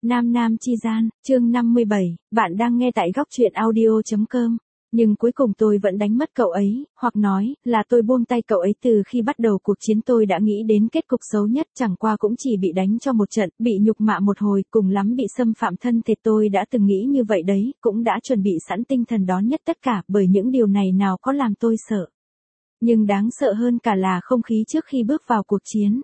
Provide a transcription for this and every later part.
Nam Nam Chi Gian, chương 57, bạn đang nghe tại góc truyện audio.com. Nhưng cuối cùng tôi vẫn đánh mất cậu ấy, hoặc nói là tôi buông tay cậu ấy từ khi bắt đầu cuộc chiến. Tôi đã nghĩ đến kết cục xấu nhất, chẳng qua cũng chỉ bị đánh cho một trận, bị nhục mạ một hồi, cùng lắm bị xâm phạm thân thể. Tôi đã từng nghĩ như vậy đấy, cũng đã chuẩn bị sẵn tinh thần đón nhất tất cả, bởi những điều này nào có làm tôi sợ. Nhưng đáng sợ hơn cả là không khí trước khi bước vào cuộc chiến.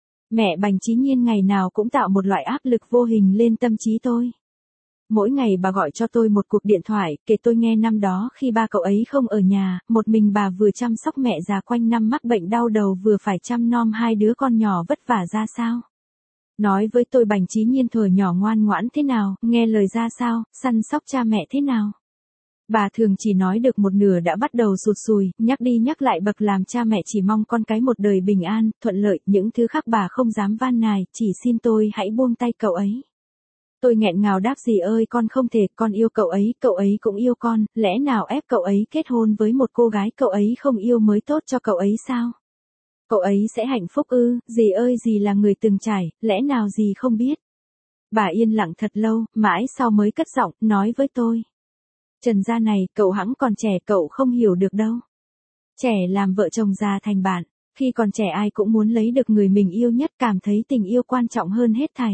Mẹ Bành Chí Nhiên ngày nào cũng tạo một loại áp lực vô hình lên tâm trí tôi. Mỗi ngày bà gọi cho tôi một cuộc điện thoại, kể tôi nghe năm đó khi ba cậu ấy không ở nhà, một mình bà vừa chăm sóc mẹ già quanh năm mắc bệnh đau đầu vừa phải chăm nom hai đứa con nhỏ vất vả ra sao. Nói với tôi Bành Chí Nhiên thuở nhỏ ngoan ngoãn thế nào, nghe lời ra sao, săn sóc cha mẹ thế nào. Bà thường chỉ nói được một nửa đã bắt đầu sụt sùi, nhắc đi nhắc lại bậc làm cha mẹ chỉ mong con cái một đời bình an, thuận lợi, những thứ khác bà không dám van nài, chỉ xin tôi hãy buông tay cậu ấy. Tôi nghẹn ngào đáp dì ơi con không thể, con yêu cậu ấy cũng yêu con, lẽ nào ép cậu ấy kết hôn với một cô gái cậu ấy không yêu mới tốt cho cậu ấy sao? Cậu ấy sẽ hạnh phúc ư? Dì ơi dì là người từng trải, lẽ nào dì không biết? Bà yên lặng thật lâu, mãi sau mới cất giọng, nói với tôi. Trần gia này, cậu hẵng còn trẻ, cậu không hiểu được đâu. Trẻ làm vợ chồng già thành bạn, khi còn trẻ ai cũng muốn lấy được người mình yêu nhất, cảm thấy tình yêu quan trọng hơn hết thảy.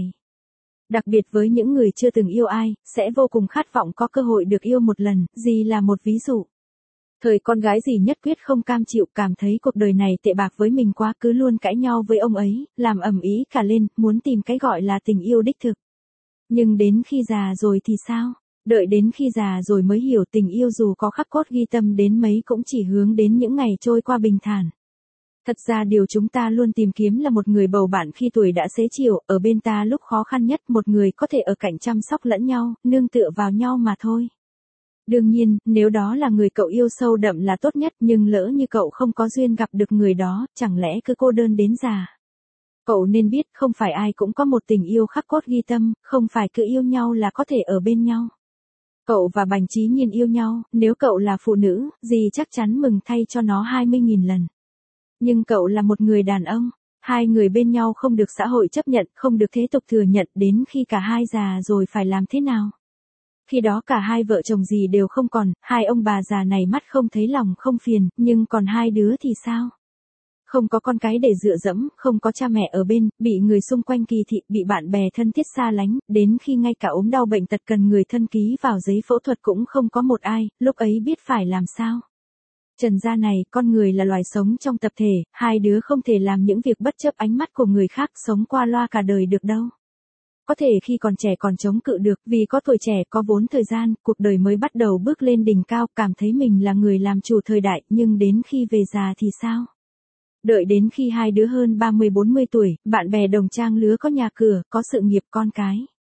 Đặc biệt với những người chưa từng yêu ai, sẽ vô cùng khát vọng có cơ hội được yêu một lần, dì là một ví dụ. Thời con gái dì nhất quyết không cam chịu, cảm thấy cuộc đời này tệ bạc với mình quá, cứ luôn cãi nhau với ông ấy, làm ầm ĩ cả lên, muốn tìm cái gọi là tình yêu đích thực. Nhưng đến khi già rồi thì sao? Đợi đến khi già rồi mới hiểu tình yêu dù có khắc cốt ghi tâm đến mấy cũng chỉ hướng đến những ngày trôi qua bình thản. Thật ra điều chúng ta luôn tìm kiếm là một người bầu bạn khi tuổi đã xế chiều, ở bên ta lúc khó khăn nhất, một người có thể ở cạnh chăm sóc lẫn nhau, nương tựa vào nhau mà thôi. Đương nhiên, nếu đó là người cậu yêu sâu đậm là tốt nhất, nhưng lỡ như cậu không có duyên gặp được người đó, chẳng lẽ cứ cô đơn đến già. Cậu nên biết không phải ai cũng có một tình yêu khắc cốt ghi tâm, không phải cứ yêu nhau là có thể ở bên nhau. Cậu và Bành Chí Nhiên yêu nhau, nếu cậu là phụ nữ, dì chắc chắn mừng thay cho nó 20.000 lần. Nhưng cậu là một người đàn ông, hai người bên nhau không được xã hội chấp nhận, không được thế tục thừa nhận, đến khi cả hai già rồi phải làm thế nào? Khi đó cả hai vợ chồng dì đều không còn, hai ông bà già này mắt không thấy lòng không phiền, nhưng còn hai đứa thì sao? Không có con cái để dựa dẫm, không có cha mẹ ở bên, bị người xung quanh kỳ thị, bị bạn bè thân thiết xa lánh, đến khi ngay cả ốm đau bệnh tật cần người thân ký vào giấy phẫu thuật cũng không có một ai, lúc ấy biết phải làm sao. Trần gia này, con người là loài sống trong tập thể, hai đứa không thể làm những việc bất chấp ánh mắt của người khác, sống qua loa cả đời được đâu. Có thể khi còn trẻ còn chống cự được, vì có tuổi trẻ, có vốn thời gian, cuộc đời mới bắt đầu bước lên đỉnh cao, cảm thấy mình là người làm chủ thời đại, nhưng đến khi về già thì sao? Đợi đến khi hai đứa hơn 30-40 tuổi, bạn bè đồng trang lứa có nhà cửa, có sự nghiệp con cái.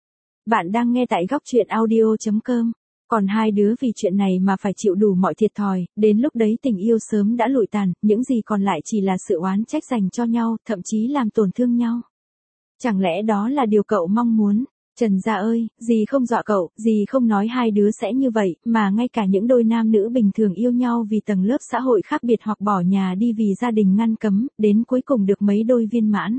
Bạn đang nghe tại góc truyện audio.com. Còn hai đứa vì chuyện này mà phải chịu đủ mọi thiệt thòi, đến lúc đấy tình yêu sớm đã lụi tàn, những gì còn lại chỉ là sự oán trách dành cho nhau, thậm chí làm tổn thương nhau. Chẳng lẽ đó là điều cậu mong muốn? Trần gia ơi, dì không dọa cậu, dì không nói hai đứa sẽ như vậy, mà ngay cả những đôi nam nữ bình thường yêu nhau vì tầng lớp xã hội khác biệt hoặc bỏ nhà đi vì gia đình ngăn cấm, đến cuối cùng được mấy đôi viên mãn.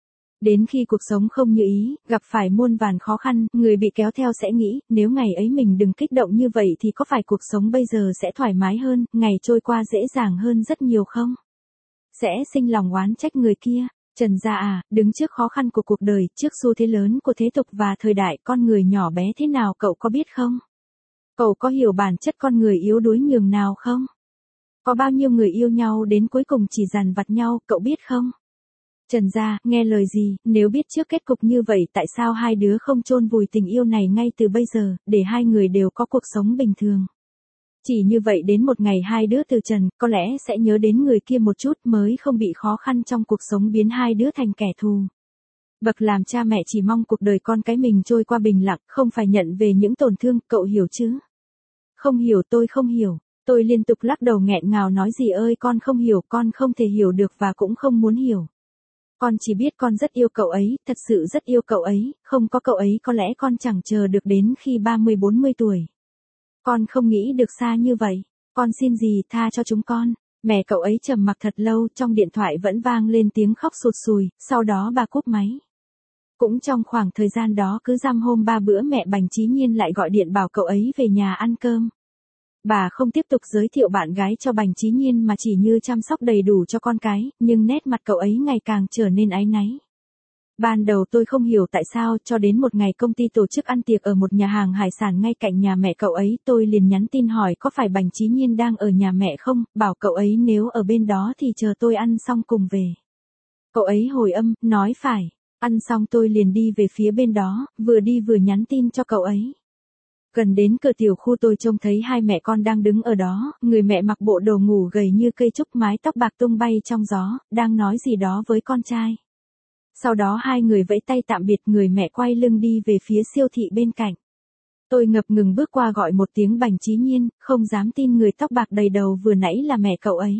Đến khi cuộc sống không như ý, gặp phải muôn vàn khó khăn, người bị kéo theo sẽ nghĩ, nếu ngày ấy mình đừng kích động như vậy thì có phải cuộc sống bây giờ sẽ thoải mái hơn, ngày trôi qua dễ dàng hơn rất nhiều không? Sẽ sinh lòng oán trách người kia. Trần gia à, đứng trước khó khăn của cuộc đời, trước xu thế lớn của thế tục và thời đại, con người nhỏ bé thế nào cậu có biết không? Cậu có hiểu bản chất con người yếu đuối nhường nào không? Có bao nhiêu người yêu nhau đến cuối cùng chỉ dằn vặt nhau, cậu biết không? Trần gia, nghe lời gì, nếu biết trước kết cục như vậy tại sao hai đứa không chôn vùi tình yêu này ngay từ bây giờ, để hai người đều có cuộc sống bình thường? Chỉ như vậy đến một ngày hai đứa từ trần, có lẽ sẽ nhớ đến người kia một chút mới không bị khó khăn trong cuộc sống biến hai đứa thành kẻ thù. Bậc làm cha mẹ chỉ mong cuộc đời con cái mình trôi qua bình lặng, không phải nhận về những tổn thương, cậu hiểu chứ? Không hiểu, tôi không hiểu. Tôi liên tục lắc đầu nghẹn ngào nói dì ơi con không hiểu, con không thể hiểu được và cũng không muốn hiểu. Con chỉ biết con rất yêu cậu ấy, thật sự rất yêu cậu ấy, không có cậu ấy có lẽ con chẳng chờ được đến khi 30-40 tuổi. Con không nghĩ được xa như vậy, con xin dì tha cho chúng con. Mẹ cậu ấy trầm mặc thật lâu, trong điện thoại vẫn vang lên tiếng khóc sụt sùi, sau đó bà cúp máy. Cũng trong khoảng thời gian đó cứ dăm hôm 3 bữa mẹ Bành Chí Nhiên lại gọi điện bảo cậu ấy về nhà ăn cơm. Bà không tiếp tục giới thiệu bạn gái cho Bành Chí Nhiên mà chỉ như chăm sóc đầy đủ cho con cái, nhưng nét mặt cậu ấy ngày càng trở nên áy náy. Ban đầu tôi không hiểu tại sao cho đến một ngày công ty tổ chức ăn tiệc ở một nhà hàng hải sản ngay cạnh nhà mẹ cậu ấy, tôi liền nhắn tin hỏi có phải Bành Chí Nhiên đang ở nhà mẹ không, bảo cậu ấy nếu ở bên đó thì chờ tôi ăn xong cùng về. Cậu ấy hồi âm, nói phải. Ăn xong tôi liền đi về phía bên đó, vừa đi vừa nhắn tin cho cậu ấy. Gần đến cửa tiểu khu tôi trông thấy hai mẹ con đang đứng ở đó, người mẹ mặc bộ đồ ngủ gầy như cây trúc, mái tóc bạc tung bay trong gió, đang nói gì đó với con trai. Sau đó hai người vẫy tay tạm biệt, người mẹ quay lưng đi về phía siêu thị bên cạnh. Tôi ngập ngừng bước qua gọi một tiếng Bành Chí Nhiên, không dám tin người tóc bạc đầy đầu vừa nãy là mẹ cậu ấy.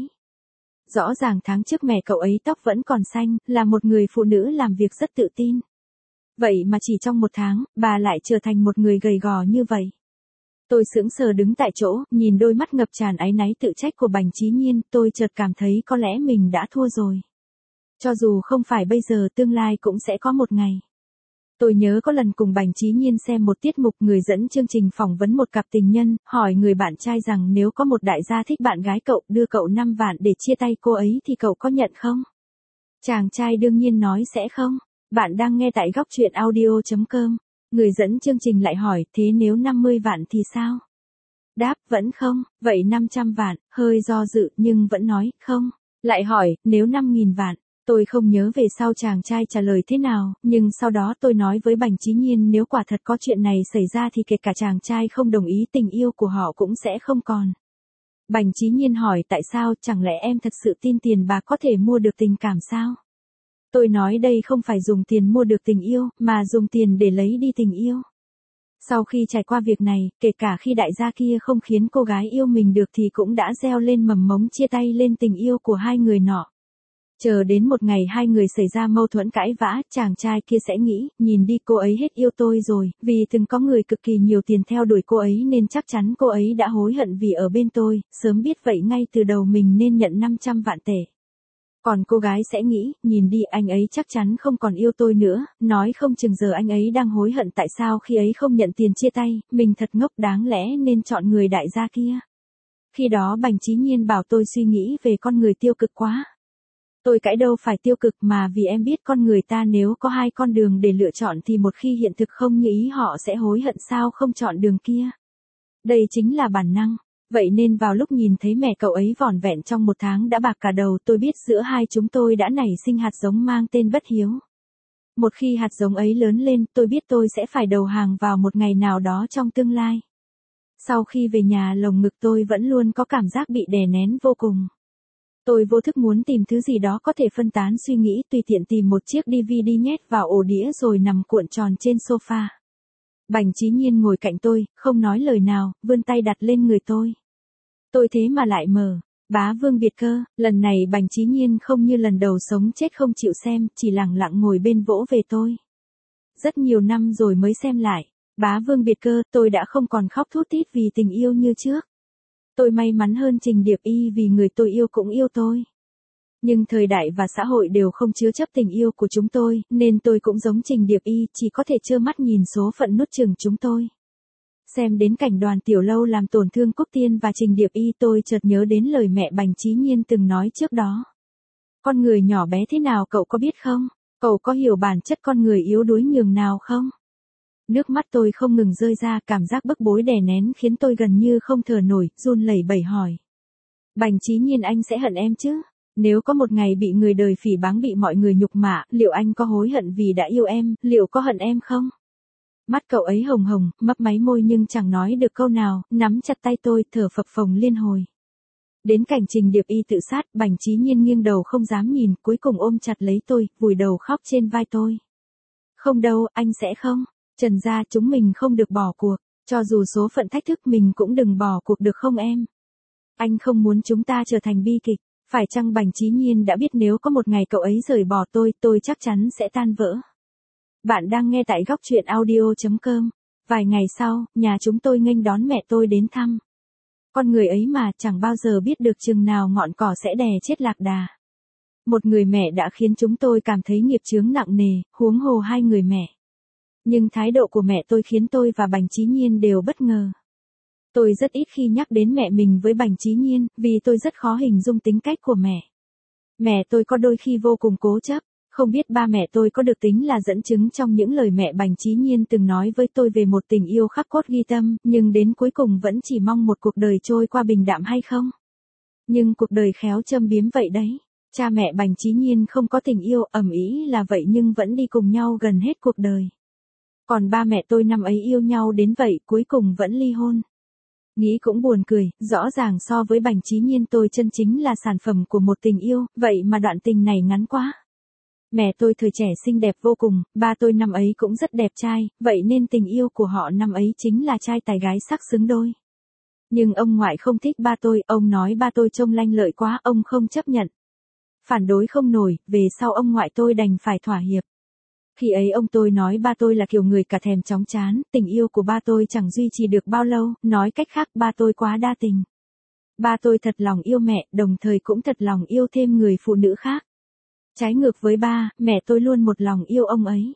Rõ ràng tháng trước mẹ cậu ấy tóc vẫn còn xanh, là một người phụ nữ làm việc rất tự tin. Vậy mà chỉ trong một tháng, bà lại trở thành một người gầy gò như vậy. Tôi sững sờ đứng tại chỗ, nhìn đôi mắt ngập tràn áy náy tự trách của Bành Chí Nhiên, tôi chợt cảm thấy có lẽ mình đã thua rồi. Cho dù không phải bây giờ, tương lai cũng sẽ có một ngày. Tôi nhớ có lần cùng Bành Chí Nhiên xem một tiết mục, người dẫn chương trình phỏng vấn một cặp tình nhân, hỏi người bạn trai rằng nếu có một đại gia thích bạn gái cậu, đưa cậu 5 vạn để chia tay cô ấy thì cậu có nhận không? Chàng trai đương nhiên nói sẽ không. Bạn đang nghe tại góc truyện audio.com. Người dẫn chương trình lại hỏi, thế nếu 50 vạn thì sao? Đáp, vẫn không. Vậy 500 vạn, hơi do dự nhưng vẫn nói, không. Lại hỏi, nếu 5.000 vạn. Tôi không nhớ về sau chàng trai trả lời thế nào, nhưng sau đó tôi nói với Bành Chí Nhiên nếu quả thật có chuyện này xảy ra thì kể cả chàng trai không đồng ý tình yêu của họ cũng sẽ không còn. Bành Chí Nhiên hỏi tại sao, chẳng lẽ em thật sự tin tiền bạc có thể mua được tình cảm sao? Tôi nói đây không phải dùng tiền mua được tình yêu, mà dùng tiền để lấy đi tình yêu. Sau khi trải qua việc này, kể cả khi đại gia kia không khiến cô gái yêu mình được thì cũng đã gieo lên mầm mống chia tay lên tình yêu của hai người nọ. Chờ đến một ngày hai người xảy ra mâu thuẫn cãi vã, chàng trai kia sẽ nghĩ, nhìn đi cô ấy hết yêu tôi rồi, vì từng có người cực kỳ nhiều tiền theo đuổi cô ấy nên chắc chắn cô ấy đã hối hận vì ở bên tôi, sớm biết vậy ngay từ đầu mình nên nhận 500 vạn tệ. Còn cô gái sẽ nghĩ, nhìn đi anh ấy chắc chắn không còn yêu tôi nữa, nói không chừng giờ anh ấy đang hối hận tại sao khi ấy không nhận tiền chia tay, mình thật ngốc, đáng lẽ nên chọn người đại gia kia. Khi đó Bành Chí Nhiên bảo tôi suy nghĩ về con người tiêu cực quá. Tôi cãi đâu phải tiêu cực mà vì em biết con người ta nếu có hai con đường để lựa chọn thì một khi hiện thực không như ý họ sẽ hối hận sao không chọn đường kia. Đây chính là bản năng. Vậy nên vào lúc nhìn thấy mẹ cậu ấy vỏn vẹn trong một tháng đã bạc cả đầu, tôi biết giữa hai chúng tôi đã nảy sinh hạt giống mang tên bất hiếu. Một khi hạt giống ấy lớn lên, tôi biết tôi sẽ phải đầu hàng vào một ngày nào đó trong tương lai. Sau khi về nhà, lồng ngực tôi vẫn luôn có cảm giác bị đè nén vô cùng. Tôi vô thức muốn tìm thứ gì đó có thể phân tán suy nghĩ, tùy tiện tìm một chiếc DVD nhét vào ổ đĩa rồi nằm cuộn tròn trên sofa. Bành Chí Nhiên ngồi cạnh tôi, không nói lời nào, vươn tay đặt lên người tôi. Tôi thế mà lại mờ. Bá Vương biệt cơ, lần này Bành Chí Nhiên không như lần đầu sống chết không chịu xem, chỉ lặng lặng ngồi bên vỗ về tôi. Rất nhiều năm rồi mới xem lại. Bá Vương biệt cơ, tôi đã không còn khóc thút thít vì tình yêu như trước. Tôi may mắn hơn Trình Điệp Y vì người tôi yêu cũng yêu tôi. Nhưng thời đại và xã hội đều không chứa chấp tình yêu của chúng tôi, nên tôi cũng giống Trình Điệp Y, chỉ có thể trơ mắt nhìn số phận nuốt chửng chúng tôi. Xem đến cảnh Đoàn Tiểu Lâu làm tổn thương Cúc Tiên và Trình Điệp Y, tôi chợt nhớ đến lời mẹ Bành Chí Nhiên từng nói trước đó. Con người nhỏ bé thế nào cậu có biết không? Cậu có hiểu bản chất con người yếu đuối nhường nào không? Nước mắt tôi không ngừng rơi ra, cảm giác bức bối đè nén khiến tôi gần như không thở nổi, run lẩy bẩy hỏi. Bành Chí Nhiên, anh sẽ hận em chứ? Nếu có một ngày bị người đời phỉ báng, bị mọi người nhục mạ, liệu anh có hối hận vì đã yêu em, liệu có hận em không? Mắt cậu ấy hồng hồng, mấp máy môi nhưng chẳng nói được câu nào, nắm chặt tay tôi, thở phập phồng liên hồi. Đến cảnh Trình Điệp Y tự sát, Bành Chí Nhiên nghiêng đầu không dám nhìn, cuối cùng ôm chặt lấy tôi, vùi đầu khóc trên vai tôi. Không đâu, anh sẽ không. Trần gia chúng mình không được bỏ cuộc, cho dù số phận thách thức mình cũng đừng bỏ cuộc được không em? Anh không muốn chúng ta trở thành bi kịch, phải chăng Bành Chí Nhiên đã biết nếu có một ngày cậu ấy rời bỏ tôi chắc chắn sẽ tan vỡ. Bạn đang nghe tại góc truyện audio.com. Vài ngày sau, nhà chúng tôi nghênh đón mẹ tôi đến thăm. Con người ấy mà chẳng bao giờ biết được chừng nào ngọn cỏ sẽ đè chết lạc đà. Một người mẹ đã khiến chúng tôi cảm thấy nghiệp chướng nặng nề, huống hồ hai người mẹ. Nhưng thái độ của mẹ tôi khiến tôi và Bành Chí Nhiên đều bất ngờ. Tôi rất ít khi nhắc đến mẹ mình với Bành Chí Nhiên, vì tôi rất khó hình dung tính cách của mẹ. Mẹ tôi có đôi khi vô cùng cố chấp, không biết ba mẹ tôi có được tính là dẫn chứng trong những lời mẹ Bành Chí Nhiên từng nói với tôi về một tình yêu khắc cốt ghi tâm, nhưng đến cuối cùng vẫn chỉ mong một cuộc đời trôi qua bình đạm hay không? Nhưng cuộc đời khéo châm biếm vậy đấy. Cha mẹ Bành Chí Nhiên không có tình yêu ầm ĩ là vậy nhưng vẫn đi cùng nhau gần hết cuộc đời. Còn ba mẹ tôi năm ấy yêu nhau đến vậy cuối cùng vẫn ly hôn. Nghĩ cũng buồn cười, rõ ràng so với Bành Chí Nhiên tôi chân chính là sản phẩm của một tình yêu, vậy mà đoạn tình này ngắn quá. Mẹ tôi thời trẻ xinh đẹp vô cùng, ba tôi năm ấy cũng rất đẹp trai, vậy nên tình yêu của họ năm ấy chính là trai tài gái sắc xứng đôi. Nhưng ông ngoại không thích ba tôi, ông nói ba tôi trông lanh lợi quá, ông không chấp nhận. Phản đối không nổi, về sau ông ngoại tôi đành phải thỏa hiệp. Khi ấy ông tôi nói ba tôi là kiểu người cả thèm chóng chán, tình yêu của ba tôi chẳng duy trì được bao lâu, nói cách khác ba tôi quá đa tình. Ba tôi thật lòng yêu mẹ, đồng thời cũng thật lòng yêu thêm người phụ nữ khác. Trái ngược với ba, mẹ tôi luôn một lòng yêu ông ấy.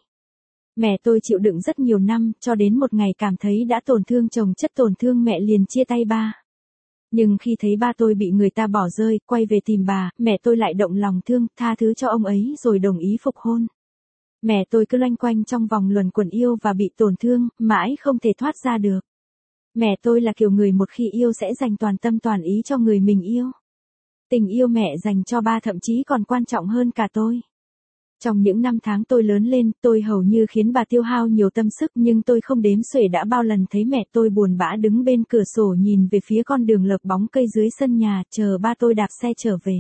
Mẹ tôi chịu đựng rất nhiều năm, cho đến một ngày cảm thấy đã tổn thương chồng chất tổn thương mẹ liền chia tay ba. Nhưng khi thấy ba tôi bị người ta bỏ rơi, quay về tìm bà, mẹ tôi lại động lòng thương, tha thứ cho ông ấy rồi đồng ý phục hôn. Mẹ tôi cứ loanh quanh trong vòng luẩn quẩn yêu và bị tổn thương, mãi không thể thoát ra được. Mẹ tôi là kiểu người một khi yêu sẽ dành toàn tâm toàn ý cho người mình yêu. Tình yêu mẹ dành cho ba thậm chí còn quan trọng hơn cả tôi. Trong những năm tháng tôi lớn lên, tôi hầu như khiến bà tiêu hao nhiều tâm sức nhưng tôi không đếm xuể đã bao lần thấy mẹ tôi buồn bã đứng bên cửa sổ nhìn về phía con đường lợp bóng cây dưới sân nhà, chờ ba tôi đạp xe trở về.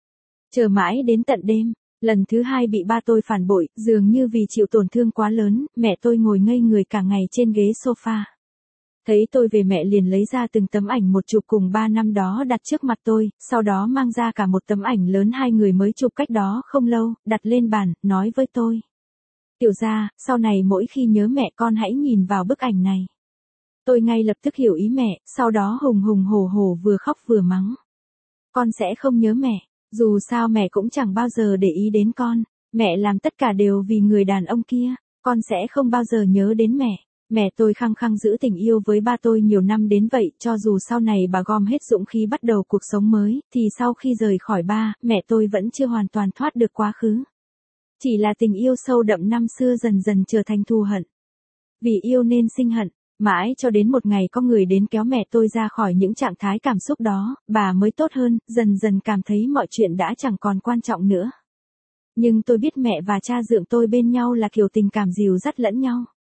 Chờ mãi đến tận đêm, lần thứ hai bị ba tôi phản bội, dường như vì chịu tổn thương quá lớn, mẹ tôi ngồi ngây người cả ngày trên ghế sofa. Thấy tôi về mẹ liền lấy ra từng tấm ảnh một chụp cùng 3 năm đó đặt trước mặt tôi, sau đó mang ra cả một tấm ảnh lớn hai người mới chụp cách đó không lâu, đặt lên bàn, nói với tôi. Tiểu gia, sau này mỗi khi nhớ mẹ con hãy nhìn vào bức ảnh này. Tôi ngay lập tức hiểu ý mẹ, sau đó hùng hùng hổ hổ vừa khóc vừa mắng. Con sẽ không nhớ mẹ, dù sao mẹ cũng chẳng bao giờ để ý đến con, mẹ làm tất cả đều vì người đàn ông kia, con sẽ không bao giờ nhớ đến mẹ. Mẹ tôi khăng khăng giữ tình yêu với ba tôi nhiều năm đến vậy, cho dù sau này bà gom hết dũng khí bắt đầu cuộc sống mới, thì sau khi rời khỏi ba, mẹ tôi vẫn chưa hoàn toàn thoát được quá khứ. Chỉ là tình yêu sâu đậm năm xưa dần dần trở thành thù hận. Vì yêu nên sinh hận, mãi cho đến một ngày có người đến kéo mẹ tôi ra khỏi những trạng thái cảm xúc đó, bà mới tốt hơn, dần dần cảm thấy mọi chuyện đã chẳng còn quan trọng nữa. Nhưng tôi biết mẹ và cha dượng tôi bên nhau là kiểu tình cảm dìu dắt lẫn nhau.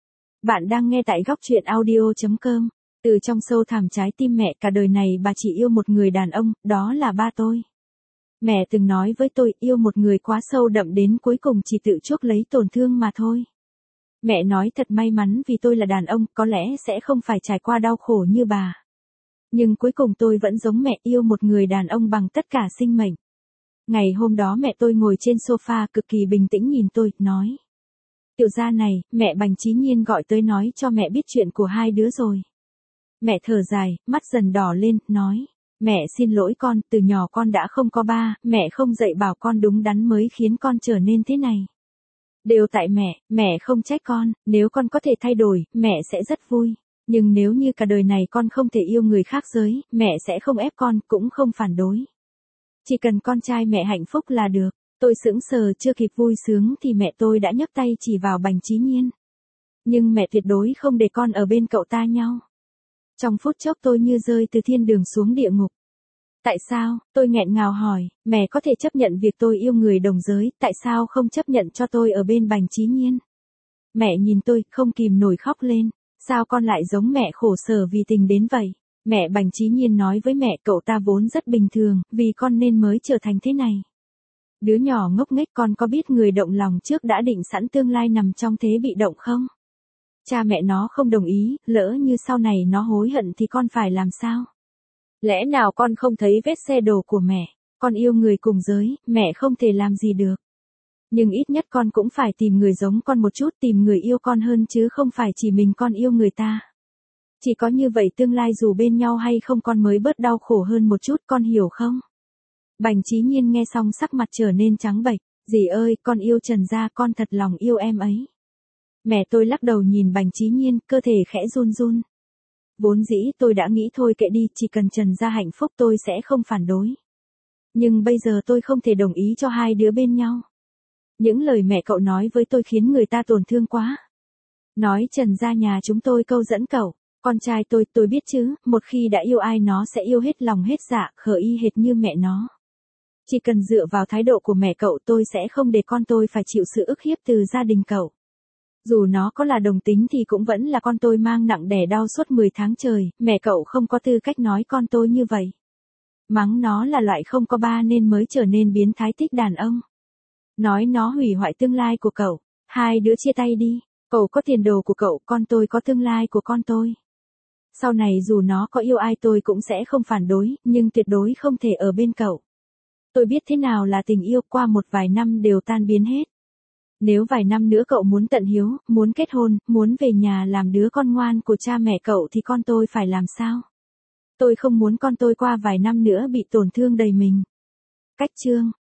Bạn đang nghe tại góc truyện audio.com. Từ trong sâu thẳm trái tim mẹ cả đời này bà chỉ yêu một người đàn ông, đó là ba tôi. Mẹ từng nói với tôi yêu một người quá sâu đậm đến cuối cùng chỉ tự chuốc lấy tổn thương mà thôi. Mẹ nói thật may mắn vì tôi là đàn ông, có lẽ sẽ không phải trải qua đau khổ như bà. Nhưng cuối cùng tôi vẫn giống mẹ yêu một người đàn ông bằng tất cả sinh mệnh. Ngày hôm đó mẹ tôi ngồi trên sofa cực kỳ bình tĩnh nhìn tôi, nói. Tiểu gia này, mẹ Bành Chí Nhiên gọi tới nói cho mẹ biết chuyện của hai đứa rồi. Mẹ thở dài, mắt dần đỏ lên, nói. Mẹ xin lỗi con, từ nhỏ con đã không có ba, mẹ không dạy bảo con đúng đắn mới khiến con trở nên thế này. Đều tại mẹ không trách con, nếu con có thể thay đổi, mẹ sẽ rất vui. Nhưng nếu như cả đời này con không thể yêu người khác giới, mẹ sẽ không ép con, cũng không phản đối. Chỉ cần con trai mẹ hạnh phúc là được. Tôi sững sờ chưa kịp vui sướng thì mẹ tôi đã nhấc tay chỉ vào Bành Chí Nhiên. Nhưng mẹ tuyệt đối không để con ở bên cậu ta nhau. Trong phút chốc tôi như rơi từ thiên đường xuống địa ngục. Tại sao, tôi nghẹn ngào hỏi, mẹ có thể chấp nhận việc tôi yêu người đồng giới, tại sao không chấp nhận cho tôi ở bên Bành Chí Nhiên? Mẹ nhìn tôi, không kìm nổi khóc lên, sao con lại giống mẹ khổ sở vì tình đến vậy? Mẹ Bành Chí Nhiên nói với mẹ cậu ta vốn rất bình thường, vì con nên mới trở thành thế này. Đứa nhỏ ngốc nghếch con có biết người động lòng trước đã định sẵn tương lai nằm trong thế bị động không? Cha mẹ nó không đồng ý, lỡ như sau này nó hối hận thì con phải làm sao? Lẽ nào con không thấy vết xe đổ của mẹ? Con yêu người cùng giới, mẹ không thể làm gì được. Nhưng ít nhất con cũng phải tìm người giống con một chút, tìm người yêu con hơn chứ không phải chỉ mình con yêu người ta. Chỉ có như vậy tương lai dù bên nhau hay không con mới bớt đau khổ hơn một chút, con hiểu không? Bành Chí Nhiên nghe xong sắc mặt trở nên trắng bệch, dì ơi, con yêu Trần gia, con thật lòng yêu em ấy. Mẹ tôi lắc đầu nhìn Bành Chí Nhiên, cơ thể khẽ run run. Vốn dĩ tôi đã nghĩ thôi kệ đi, chỉ cần Trần gia hạnh phúc tôi sẽ không phản đối. Nhưng bây giờ tôi không thể đồng ý cho hai đứa bên nhau. Những lời mẹ cậu nói với tôi khiến người ta tổn thương quá. Nói Trần gia nhà chúng tôi câu dẫn cậu, con trai tôi biết chứ, một khi đã yêu ai nó sẽ yêu hết lòng hết dạ, khờ y hệt như mẹ nó. Chỉ cần dựa vào thái độ của mẹ cậu tôi sẽ không để con tôi phải chịu sự ức hiếp từ gia đình cậu. Dù nó có là đồng tính thì cũng vẫn là con tôi mang nặng đẻ đau suốt 10 tháng trời, mẹ cậu không có tư cách nói con tôi như vậy. Mắng nó là loại không có ba nên mới trở nên biến thái thích đàn ông. Nói nó hủy hoại tương lai của cậu, hai đứa chia tay đi, cậu có tiền đồ của cậu, con tôi có tương lai của con tôi. Sau này dù nó có yêu ai tôi cũng sẽ không phản đối, nhưng tuyệt đối không thể ở bên cậu. Tôi biết thế nào là tình yêu, qua một vài năm đều tan biến hết. Nếu vài năm nữa cậu muốn tận hiếu, muốn kết hôn, muốn về nhà làm đứa con ngoan của cha mẹ cậu thì con tôi phải làm sao? Tôi không muốn con tôi qua vài năm nữa bị tổn thương đầy mình. Cách chương